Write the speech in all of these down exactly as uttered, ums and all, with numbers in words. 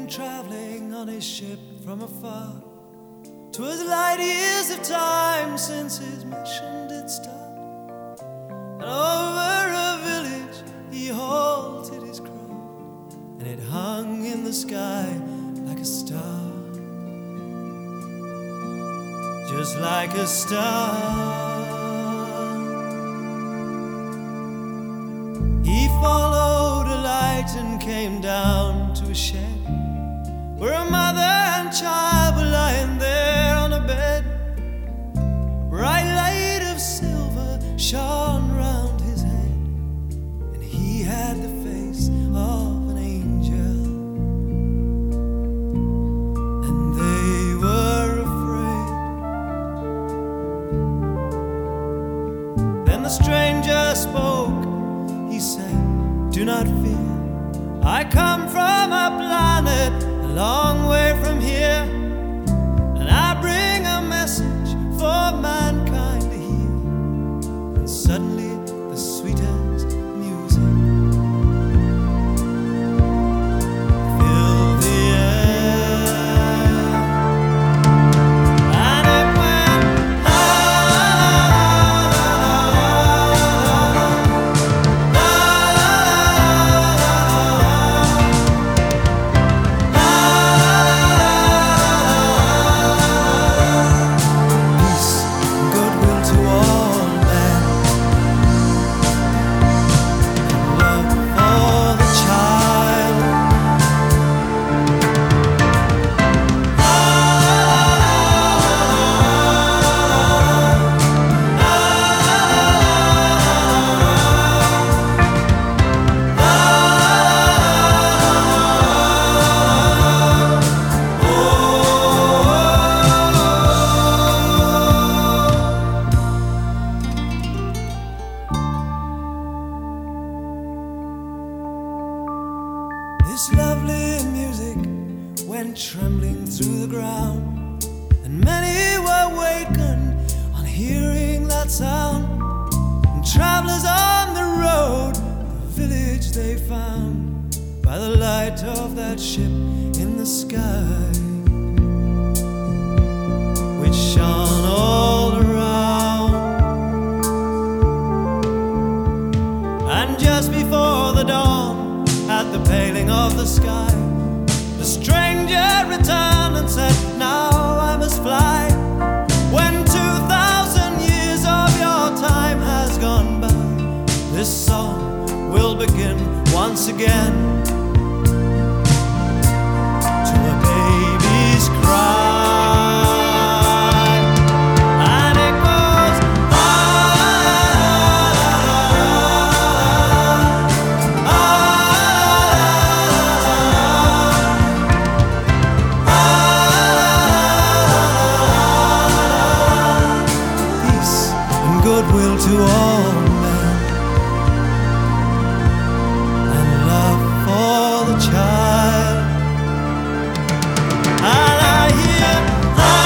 came traveling on his ship from afar. 'Twas light years of time since his mission did start, and over a village he halted his crow, and it hung in the sky like a star, just like a star. He followed a light and came down to a shed where a mother and child were lying there on a bed. A bright light of silver shone round his head, and he had the face of an angel, and they were afraid. Then the stranger spoke. He said, "Do not fear, I come from a planet a long way from here, and I bring a message for mankind to hear." And suddenly the sweetest music filled the air, and it went la This lovely music went trembling through the ground, and many were wakened on hearing that sound. And travelers on the road, the village they found by the light of that ship in the sky, which shone all around. And just before the dawn, at the paling of the sky, the stranger returned and said, "Now I must fly. When two thousand years of your time has gone by, this song will begin once again, to a baby's cry." Goodwill to all men, and love for the child. And I hear la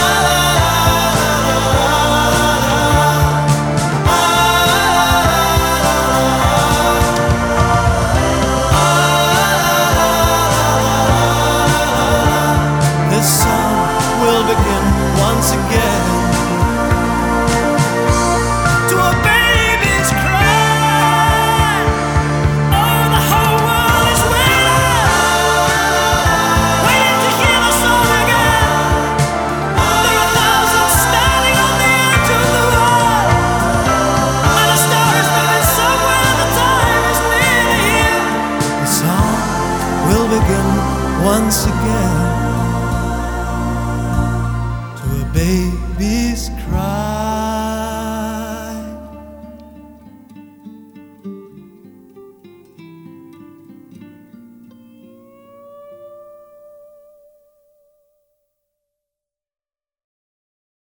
this song will begin once again. Once again, to a baby's cry.